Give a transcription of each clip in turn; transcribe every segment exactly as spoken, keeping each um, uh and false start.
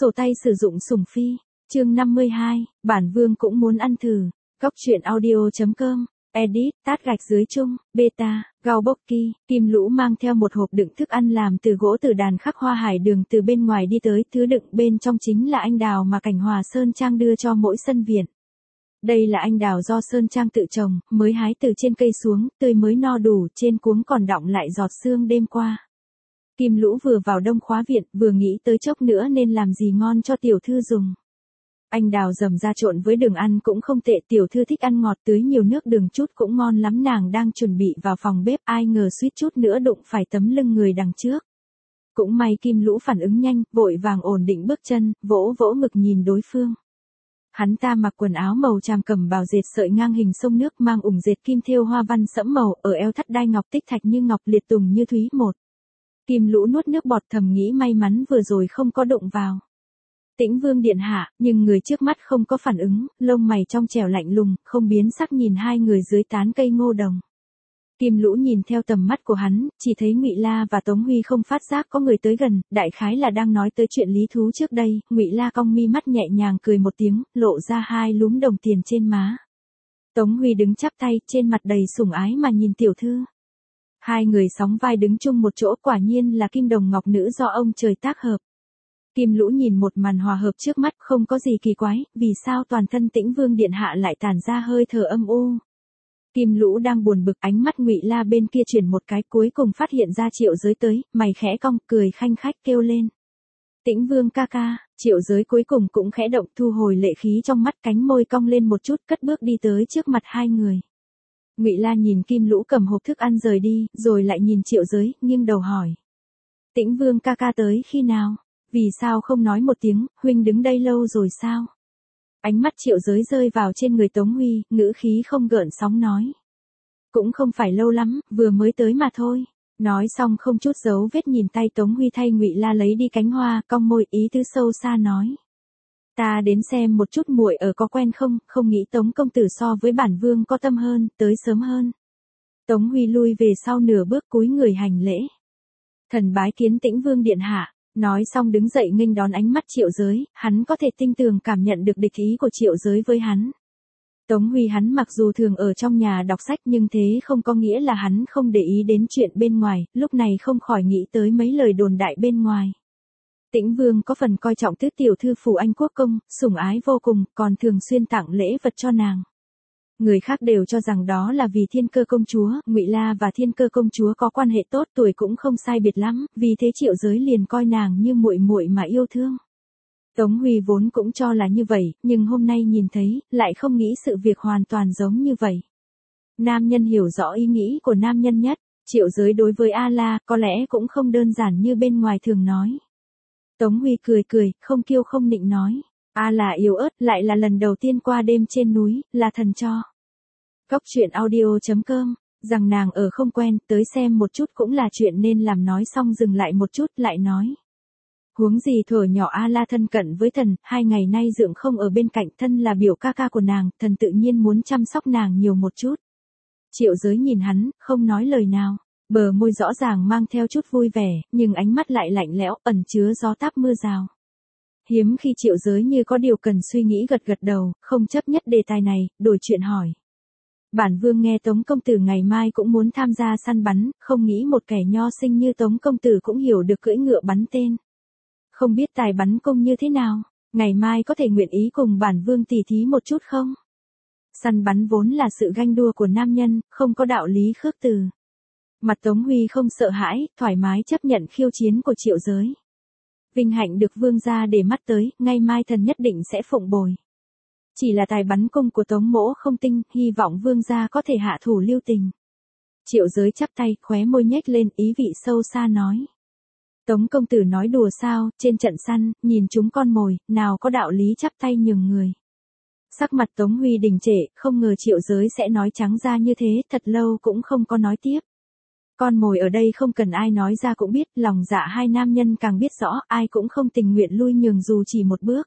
Sổ tay sử dụng sủng phi. Chương năm mươi hai, bản vương cũng muốn ăn thử. Góc truyện audio chấm com. Edit, tát gạch dưới chung, beta, Gaobokki, Kim Lũ mang theo một hộp đựng thức ăn làm từ gỗ từ đàn khắc hoa hải đường từ bên ngoài đi tới, thứ đựng bên trong chính là anh đào mà Cảnh Hòa Sơn Trang đưa cho mỗi sân viện. Đây là anh đào do Sơn Trang tự trồng, mới hái từ trên cây xuống, tươi mới no đủ, trên cuống còn đọng lại giọt sương đêm qua. Kim Lũ vừa vào đông khóa viện, vừa nghĩ tới chốc nữa nên làm gì ngon cho tiểu thư dùng. Anh đào dầm ra trộn với đường ăn cũng không tệ, tiểu thư thích ăn ngọt, tưới nhiều nước đường chút cũng ngon lắm. Nàng đang chuẩn bị vào phòng bếp, ai ngờ suýt chút nữa đụng phải tấm lưng người đằng trước. Cũng may Kim Lũ phản ứng nhanh, vội vàng ổn định bước chân, vỗ vỗ ngực nhìn đối phương. Hắn ta mặc quần áo màu tràm cầm bào dệt sợi ngang hình sông nước, mang ủng dệt kim thêu hoa văn sẫm màu, ở eo thắt đai ngọc tích thạch như ngọc, liệt tùng như thúy một. Kim Lũ nuốt nước bọt, thầm nghĩ may mắn vừa rồi không có đụng vào Tĩnh Vương điện hạ, nhưng người trước mắt không có phản ứng, lông mày trong trẻo lạnh lùng, không biến sắc nhìn hai người dưới tán cây ngô đồng. Kim Lũ nhìn theo tầm mắt của hắn, chỉ thấy Ngụy La và Tống Huy không phát giác có người tới gần, đại khái là đang nói tới chuyện lý thú trước đây. Ngụy La cong mi mắt nhẹ nhàng cười một tiếng, lộ ra hai lúm đồng tiền trên má. Tống Huy đứng chắp tay, trên mặt đầy sủng ái mà nhìn tiểu thư. Hai người sóng vai đứng chung một chỗ, quả nhiên là kim đồng ngọc nữ do ông trời tác hợp. Kim Lũ nhìn một màn hòa hợp trước mắt, không có gì kỳ quái, vì sao toàn thân Tĩnh Vương điện hạ lại tản ra hơi thở âm u. Kim Lũ đang buồn bực, ánh mắt Ngụy La bên kia chuyển một cái, cuối cùng phát hiện ra Triệu Giới tới, mày khẽ cong, cười khanh khách kêu lên. Tĩnh Vương ca ca. Triệu Giới cuối cùng cũng khẽ động, thu hồi lệ khí trong mắt, cánh môi cong lên một chút, cất bước đi tới trước mặt hai người. Ngụy La nhìn Kim Lũ cầm hộp thức ăn rời đi, rồi lại nhìn Triệu Giới, nghiêng đầu hỏi. Tĩnh Vương ca ca tới khi nào? Vì sao không nói một tiếng, huynh đứng đây lâu rồi sao? Ánh mắt Triệu Giới rơi vào trên người Tống Huy, ngữ khí không gợn sóng nói. Cũng không phải lâu lắm, vừa mới tới mà thôi. Nói xong không chút giấu vết nhìn tay Tống Huy thay Ngụy La lấy đi cánh hoa, cong môi ý tứ sâu xa nói. Ta đến xem một chút muội ở có quen không, không nghĩ Tống công tử so với bản vương có tâm hơn, tới sớm hơn. Tống Huy lui về sau nửa bước, cúi người hành lễ. Thần bái kiến Tĩnh Vương điện hạ. Nói xong đứng dậy nghênh đón ánh mắt Triệu Giới, hắn có thể tinh tường cảm nhận được địch ý của Triệu Giới với hắn. Tống Huy hắn mặc dù thường ở trong nhà đọc sách, nhưng thế không có nghĩa là hắn không để ý đến chuyện bên ngoài, lúc này không khỏi nghĩ tới mấy lời đồn đại bên ngoài. Tĩnh Vương có phần coi trọng tứ tiểu thư phủ Anh Quốc công, sủng ái vô cùng, còn thường xuyên tặng lễ vật cho nàng. Người khác đều cho rằng đó là vì Thiên Cơ công chúa, Ngụy La và Thiên Cơ công chúa có quan hệ tốt, tuổi cũng không sai biệt lắm, vì thế Triệu Giới liền coi nàng như muội muội mà yêu thương. Tống Huy vốn cũng cho là như vậy, nhưng hôm nay nhìn thấy, lại không nghĩ sự việc hoàn toàn giống như vậy. Nam nhân hiểu rõ ý nghĩ của nam nhân nhất, Triệu Giới đối với A La có lẽ cũng không đơn giản như bên ngoài thường nói. Tống Huy cười cười, không kiêu không nịnh nói. A La yếu ớt, lại là lần đầu tiên qua đêm trên núi, là thần cho. Góc truyện audio chấm com, rằng nàng ở không quen, tới xem một chút cũng là chuyện nên làm. Nói xong dừng lại một chút, lại nói. Huống gì thuở nhỏ A La thân cận với thần, hai ngày nay Dượng không ở bên cạnh, thân là biểu ca ca của nàng, thần tự nhiên muốn chăm sóc nàng nhiều một chút. Triệu Giới nhìn hắn, không nói lời nào, bờ môi rõ ràng mang theo chút vui vẻ, nhưng ánh mắt lại lạnh lẽo, ẩn chứa gió táp mưa rào. Hiếm khi Triệu Giới như có điều cần suy nghĩ, gật gật đầu, không chấp nhất đề tài này, đổi chuyện hỏi. Bản vương nghe Tống công tử ngày mai cũng muốn tham gia săn bắn, không nghĩ một kẻ nho sinh như Tống công tử cũng hiểu được cưỡi ngựa bắn tên. Không biết tài bắn cung như thế nào, ngày mai có thể nguyện ý cùng bản vương tỉ thí một chút không? Săn bắn vốn là sự ganh đua của nam nhân, không có đạo lý khước từ. Mặt Tống Huy không sợ hãi, thoải mái chấp nhận khiêu chiến của Triệu Giới. Vinh hạnh được vương gia để mắt tới, ngày mai thần nhất định sẽ phụng bồi. Chỉ là tài bắn cung của Tống mỗ không tinh, hy vọng vương gia có thể hạ thủ lưu tình. Triệu Giới chắp tay, khóe môi nhếch lên, ý vị sâu xa nói. Tống công tử nói đùa sao, trên trận săn, nhìn chúng con mồi, nào có đạo lý chắp tay nhường người. Sắc mặt Tống Huy đình trệ, không ngờ Triệu Giới sẽ nói trắng ra như thế, thật lâu cũng không có nói tiếp. Con mồi ở đây không cần ai nói ra cũng biết, lòng dạ hai nam nhân càng biết rõ, ai cũng không tình nguyện lui nhường dù chỉ một bước.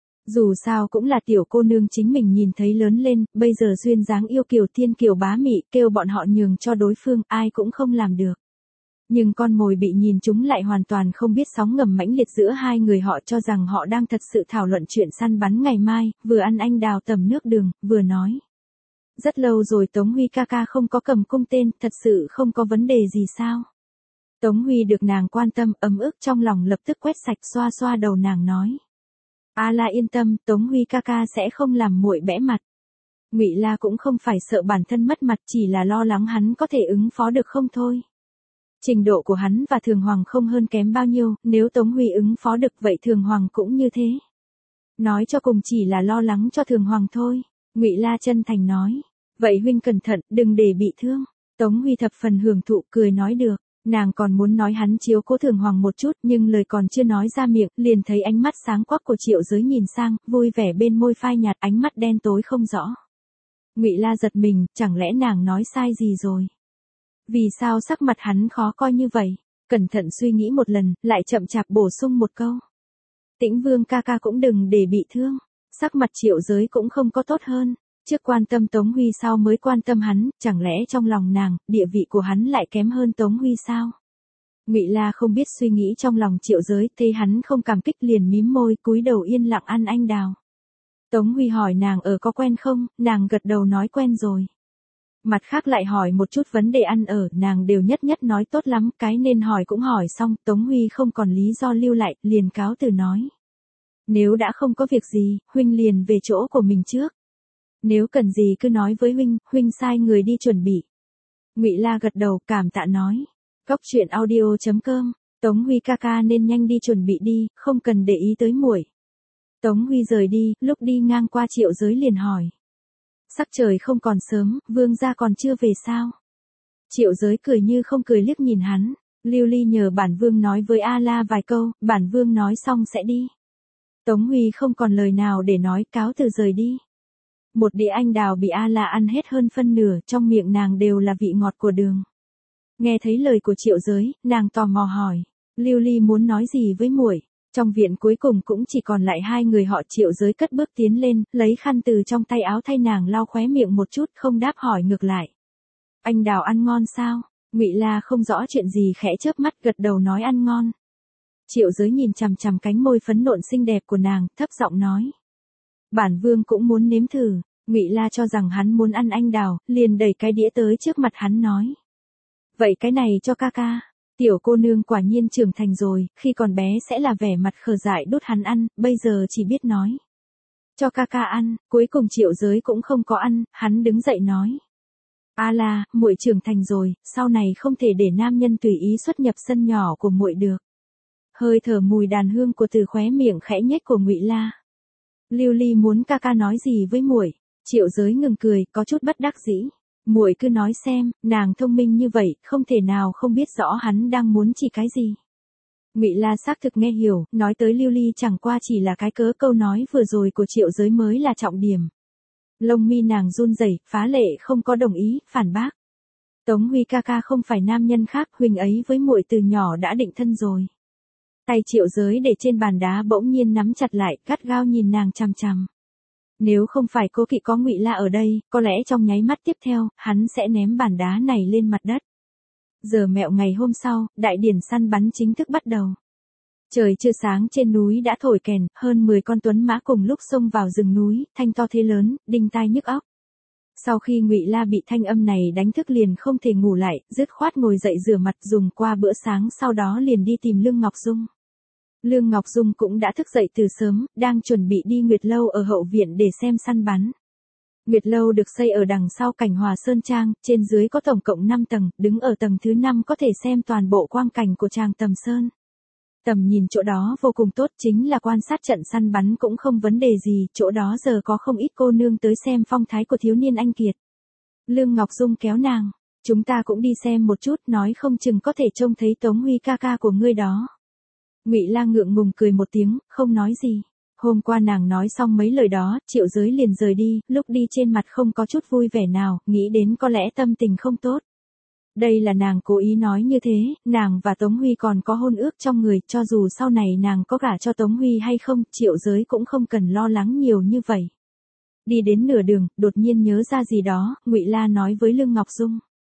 Dù sao cũng là tiểu cô nương chính mình nhìn thấy lớn lên, bây giờ duyên dáng yêu kiều thiên kiều bá mị, kêu bọn họ nhường cho đối phương, ai cũng không làm được. Nhưng con mồi bị nhìn chúng lại hoàn toàn không biết sóng ngầm mãnh liệt giữa hai người, họ cho rằng họ đang thật sự thảo luận chuyện săn bắn ngày mai, vừa ăn anh đào tầm nước đường, vừa nói. Rất lâu rồi Tống Huy ca ca không có cầm cung tên, thật sự không có vấn đề gì sao? Tống Huy được nàng quan tâm, ấm ức trong lòng lập tức quét sạch, xoa xoa đầu nàng nói. A La yên tâm, Tống Huy ca ca sẽ không làm muội bẽ mặt. Ngụy La cũng không phải sợ bản thân mất mặt, chỉ là lo lắng hắn có thể ứng phó được không thôi. Trình độ của hắn và Thường Hoàng không hơn kém bao nhiêu, nếu Tống Huy ứng phó được vậy Thường Hoàng cũng như thế. Nói cho cùng chỉ là lo lắng cho Thường Hoàng thôi. Ngụy La chân thành nói. Vậy huynh cẩn thận, đừng để bị thương. Tống Huy thập phần hưởng thụ, cười nói được. Nàng còn muốn nói hắn chiếu cố Thường Hoàng một chút, nhưng lời còn chưa nói ra miệng, liền thấy ánh mắt sáng quắc của Triệu Giới nhìn sang, vui vẻ bên môi phai nhạt, ánh mắt đen tối không rõ. Ngụy La giật mình, chẳng lẽ nàng nói sai gì rồi? Vì sao sắc mặt hắn khó coi như vậy? Cẩn thận suy nghĩ một lần, lại chậm chạp bổ sung một câu. Tĩnh Vương ca ca cũng đừng để bị thương. Sắc mặt Triệu Giới cũng không có tốt hơn. Trước quan tâm Tống Huy sao mới quan tâm hắn, chẳng lẽ trong lòng nàng, địa vị của hắn lại kém hơn Tống Huy sao? Ngụy La không biết suy nghĩ trong lòng Triệu Giới, thấy hắn không cảm kích liền mím môi, cúi đầu yên lặng ăn anh đào. Tống Huy hỏi nàng ở có quen không, nàng gật đầu nói quen rồi. Mặt khác lại hỏi một chút vấn đề ăn ở, nàng đều nhất nhất nói tốt lắm, cái nên hỏi cũng hỏi xong, Tống Huy không còn lý do lưu lại, liền cáo từ nói. Nếu đã không có việc gì, huynh liền về chỗ của mình trước. Nếu cần gì cứ nói với huynh, huynh sai người đi chuẩn bị. Ngụy La gật đầu, cảm tạ nói. Cóc truyện audio chấm com, Tống Huy ca ca nên nhanh đi chuẩn bị đi, không cần để ý tới muội. Tống Huy rời đi, lúc đi ngang qua Triệu Giới liền hỏi. Sắc trời không còn sớm, vương gia còn chưa về sao? Triệu Giới cười như không cười liếc nhìn hắn. Lưu Ly nhờ bản vương nói với A La vài câu, bản vương nói xong sẽ đi. Tống Huy không còn lời nào để nói, cáo từ rời đi. Một đĩa anh đào bị A La ăn hết hơn phân nửa, trong miệng nàng đều là vị ngọt của đường. Nghe thấy lời của Triệu Giới, nàng tò mò hỏi. Lưu Ly muốn nói gì với muội? Trong viện cuối cùng cũng chỉ còn lại hai người họ. Triệu Giới cất bước tiến lên, lấy khăn từ trong tay áo thay nàng lau khóe miệng một chút, không đáp hỏi ngược lại. Anh đào ăn ngon sao? Ngụy La không rõ chuyện gì khẽ chớp mắt gật đầu nói ăn ngon. Triệu Giới nhìn chằm chằm cánh môi phấn nộn xinh đẹp của nàng, thấp giọng nói. Bản vương cũng muốn nếm thử. Ngụy La cho rằng hắn muốn ăn anh đào, liền đẩy cái đĩa tới trước mặt hắn nói. Vậy cái này cho ca ca. Tiểu cô nương quả nhiên trưởng thành rồi, khi còn bé sẽ là vẻ mặt khờ dại đút hắn ăn, bây giờ chỉ biết nói. Cho ca ca ăn, cuối cùng Triệu Giới cũng không có ăn, hắn đứng dậy nói. A La, muội trưởng thành rồi, sau này không thể để nam nhân tùy ý xuất nhập sân nhỏ của muội được. Hơi thở mùi đàn hương của từ khóe miệng khẽ nhếch của Ngụy La. Lưu Ly muốn ca ca nói gì với muội? Triệu Giới ngừng cười, có chút bất đắc dĩ. Muội cứ nói xem, nàng thông minh như vậy, không thể nào không biết rõ hắn đang muốn chỉ cái gì. Ngụy La xác thực nghe hiểu, nói tới Lưu Ly chẳng qua chỉ là cái cớ, câu nói vừa rồi của Triệu Giới mới là trọng điểm. Lông mi nàng run rẩy, phá lệ không có đồng ý, phản bác. Tống Huy ca ca không phải nam nhân khác, huynh ấy với muội từ nhỏ đã định thân rồi. Tay Triệu Giới để trên bàn đá bỗng nhiên nắm chặt lại, gắt gao nhìn nàng chằm chằm. Nếu không phải cố kỵ có Ngụy La ở đây, có lẽ trong nháy mắt tiếp theo, hắn sẽ ném bàn đá này lên mặt đất. Giờ mẹo ngày hôm sau, đại điển săn bắn chính thức bắt đầu. Trời chưa sáng trên núi đã thổi kèn, hơn mười con tuấn mã cùng lúc xông vào rừng núi, thanh to thế lớn, đinh tai nhức óc. Sau khi Ngụy La bị thanh âm này đánh thức liền không thể ngủ lại, dứt khoát ngồi dậy rửa mặt dùng qua bữa sáng, sau đó liền đi tìm Lương Ngọc Dung. Lương Ngọc Dung cũng đã thức dậy từ sớm, đang chuẩn bị đi Nguyệt Lâu ở hậu viện để xem săn bắn. Nguyệt Lâu được xây ở đằng sau Cảnh Hòa Sơn Trang, trên dưới có tổng cộng năm tầng, đứng ở tầng thứ năm có thể xem toàn bộ quang cảnh của Tràng Tầm Sơn. Tầm nhìn chỗ đó vô cùng tốt, chính là quan sát trận săn bắn cũng không vấn đề gì, chỗ đó giờ có không ít cô nương tới xem phong thái của thiếu niên anh kiệt. Lương Ngọc Dung kéo nàng, chúng ta cũng đi xem một chút, nói không chừng có thể trông thấy Tống Huy ca ca của ngươi đó. Ngụy La ngượng ngùng cười một tiếng, không nói gì. Hôm qua nàng nói xong mấy lời đó, Triệu Giới liền rời đi, lúc đi trên mặt không có chút vui vẻ nào, nghĩ đến có lẽ tâm tình không tốt. Đây là nàng cố ý nói như thế, nàng và Tống Huy còn có hôn ước trong người, cho dù sau này nàng có gả cho Tống Huy hay không, Triệu Giới cũng không cần lo lắng nhiều như vậy. Đi đến nửa đường, đột nhiên nhớ ra gì đó, Ngụy La nói với Lương Ngọc Dung.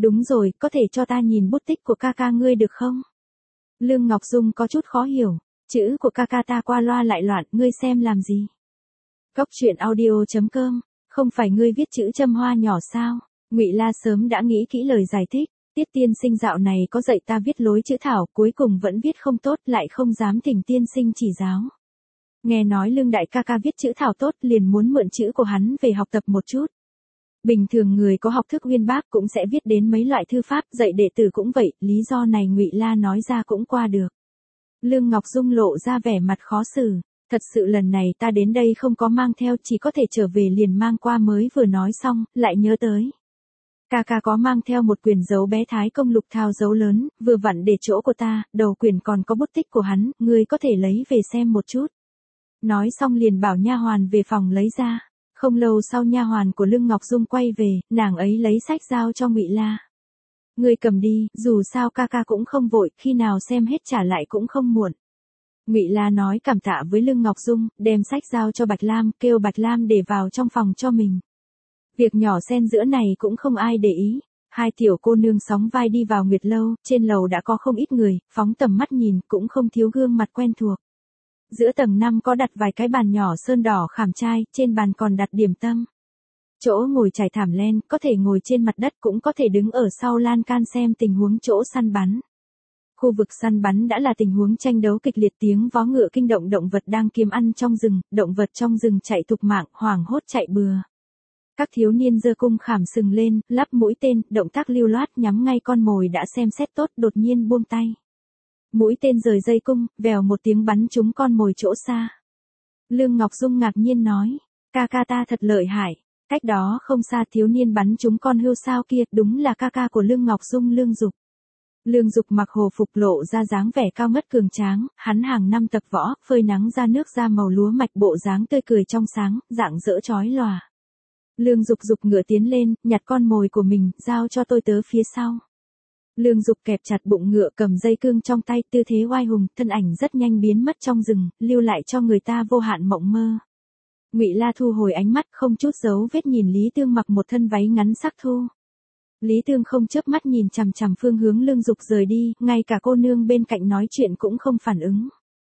Đúng rồi, có thể cho ta nhìn bút tích của ca ca ngươi được không? Lương Ngọc Dung có chút khó hiểu, chữ của ca ca ta qua loa lại loạn, ngươi xem làm gì? Góc truyện audio.com, không phải ngươi viết chữ châm hoa nhỏ sao? Ngụy La sớm đã nghĩ kỹ lời giải thích, Tiết tiên sinh dạo này có dạy ta viết lối chữ thảo, cuối cùng vẫn viết không tốt, lại không dám thỉnh tiên sinh chỉ giáo. Nghe nói Lương đại ca ca viết chữ thảo tốt, liền muốn mượn chữ của hắn về học tập một chút. Bình thường người có học thức uyên bác cũng sẽ viết đến mấy loại thư pháp, dạy đệ tử cũng vậy, lý do này Ngụy La nói ra cũng qua được. Lương Ngọc Dung lộ ra vẻ mặt khó xử, thật sự lần này ta đến đây không có mang theo, chỉ có thể trở về liền mang qua, mới vừa nói xong, lại nhớ tới. Ca ca có mang theo một quyển dấu bé Thái Công Lục Thao dấu lớn, vừa vặn để chỗ của ta, đầu quyển còn có bút tích của hắn, ngươi có thể lấy về xem một chút. Nói xong liền bảo nha hoàn về phòng lấy ra. Không lâu sau nha hoàn của Lương Ngọc Dung quay về, nàng ấy lấy sách giao cho Ngụy La. Ngươi cầm đi, dù sao ca ca cũng không vội, khi nào xem hết trả lại cũng không muộn. Ngụy La nói cảm tạ với Lương Ngọc Dung, đem sách giao cho Bạch Lam, kêu Bạch Lam để vào trong phòng cho mình. Việc nhỏ xen giữa này cũng không ai để ý. Hai tiểu cô nương sóng vai đi vào Nguyệt Lâu, trên lầu đã có không ít người, phóng tầm mắt nhìn, cũng không thiếu gương mặt quen thuộc. Giữa tầng năm có đặt vài cái bàn nhỏ sơn đỏ khảm trai, trên bàn còn đặt điểm tâm. Chỗ ngồi trải thảm len, có thể ngồi trên mặt đất cũng có thể đứng ở sau lan can xem tình huống chỗ săn bắn. Khu vực săn bắn đã là tình huống tranh đấu kịch liệt, tiếng vó ngựa kinh động động vật đang kiếm ăn trong rừng, động vật trong rừng chạy thục mạng, hoảng hốt chạy bừa. Các thiếu niên giơ cung khảm sừng lên, lắp mũi tên, động tác lưu loát nhắm ngay con mồi đã xem xét tốt, đột nhiên buông tay. Mũi tên rời dây cung, vèo một tiếng bắn trúng con mồi chỗ xa. Lương Ngọc Dung ngạc nhiên nói, ca ca ta thật lợi hại. Cách đó không xa thiếu niên bắn trúng con hươu sao kia, đúng là ca ca của Lương Ngọc Dung, Lương Dục. Lương Dục mặc hồ phục lộ ra dáng vẻ cao ngất cường tráng, hắn hàng năm tập võ, phơi nắng ra nước da màu lúa mạch, bộ dáng tươi cười trong sáng, dạng dỡ chói lòa. Lương Dục dục ngựa tiến lên, nhặt con mồi của mình, giao cho tôi tớ phía sau. Lương Dục kẹp chặt bụng ngựa, cầm dây cương trong tay, tư thế oai hùng, thân ảnh rất nhanh biến mất trong rừng, lưu lại cho người ta vô hạn mộng mơ. Ngụy La thu hồi ánh mắt, không chút dấu vết nhìn Lý Tương mặc một thân váy ngắn sắc thu. Lý Tương không chớp mắt nhìn chằm chằm phương hướng Lương Dục rời đi, ngay cả cô nương bên cạnh nói chuyện cũng không phản ứng.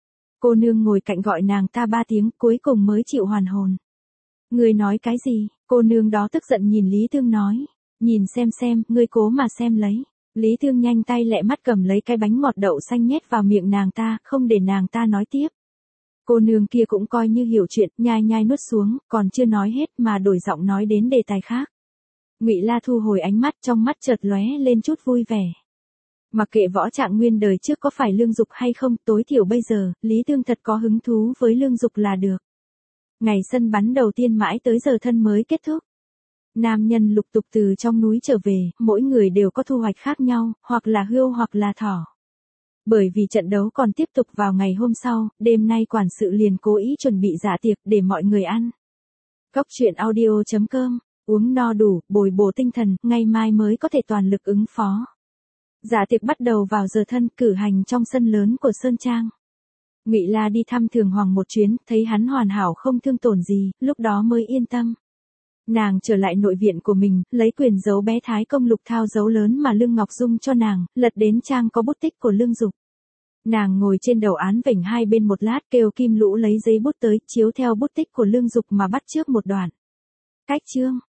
Cô nương ngồi cạnh gọi nàng ta ba tiếng, cuối cùng mới chịu hoàn hồn. Ngươi nói cái gì? Cô nương đó tức giận nhìn Lý Tương nói. Nhìn xem xem, ngươi cố mà xem lấy. Lý Tương nhanh tay lẹ mắt cầm lấy cái bánh ngọt đậu xanh nhét vào miệng nàng ta, không để nàng ta nói tiếp. Cô nương kia cũng coi như hiểu chuyện, nhai nhai nuốt xuống, còn chưa nói hết mà đổi giọng nói đến đề tài khác. Ngụy La thu hồi ánh mắt, trong mắt chợt lóe lên chút vui vẻ. Mặc kệ võ trạng nguyên đời trước có phải Lương Dục hay không, tối thiểu bây giờ, Lý Tương thật có hứng thú với Lương Dục là được. Ngày sân bắn đầu tiên mãi tới giờ thân mới kết thúc. Nam nhân lục tục từ trong núi trở về, mỗi người đều có thu hoạch khác nhau, hoặc là hươu hoặc là thỏ. Bởi vì trận đấu còn tiếp tục vào ngày hôm sau, đêm nay quản sự liền cố ý chuẩn bị dạ tiệc để mọi người ăn. Góc truyện audio.com, uống no đủ, bồi bổ tinh thần, ngày mai mới có thể toàn lực ứng phó. Dạ tiệc bắt đầu vào giờ thân, cử hành trong sân lớn của Sơn Trang. Ngụy La đi thăm Thường Hoàng một chuyến, thấy hắn hoàn hảo không thương tổn gì, lúc đó mới yên tâm. Nàng trở lại nội viện của mình, lấy quyền dấu bé Thái Công Lục Thao dấu lớn mà Lương Ngọc Dung cho nàng, lật đến trang có bút tích của Lương Dục. Nàng ngồi trên đầu án vểnh hai bên một lát, kêu Kim Lũ lấy giấy bút tới, chiếu theo bút tích của Lương Dục mà bắt chước một đoạn. Cách chương,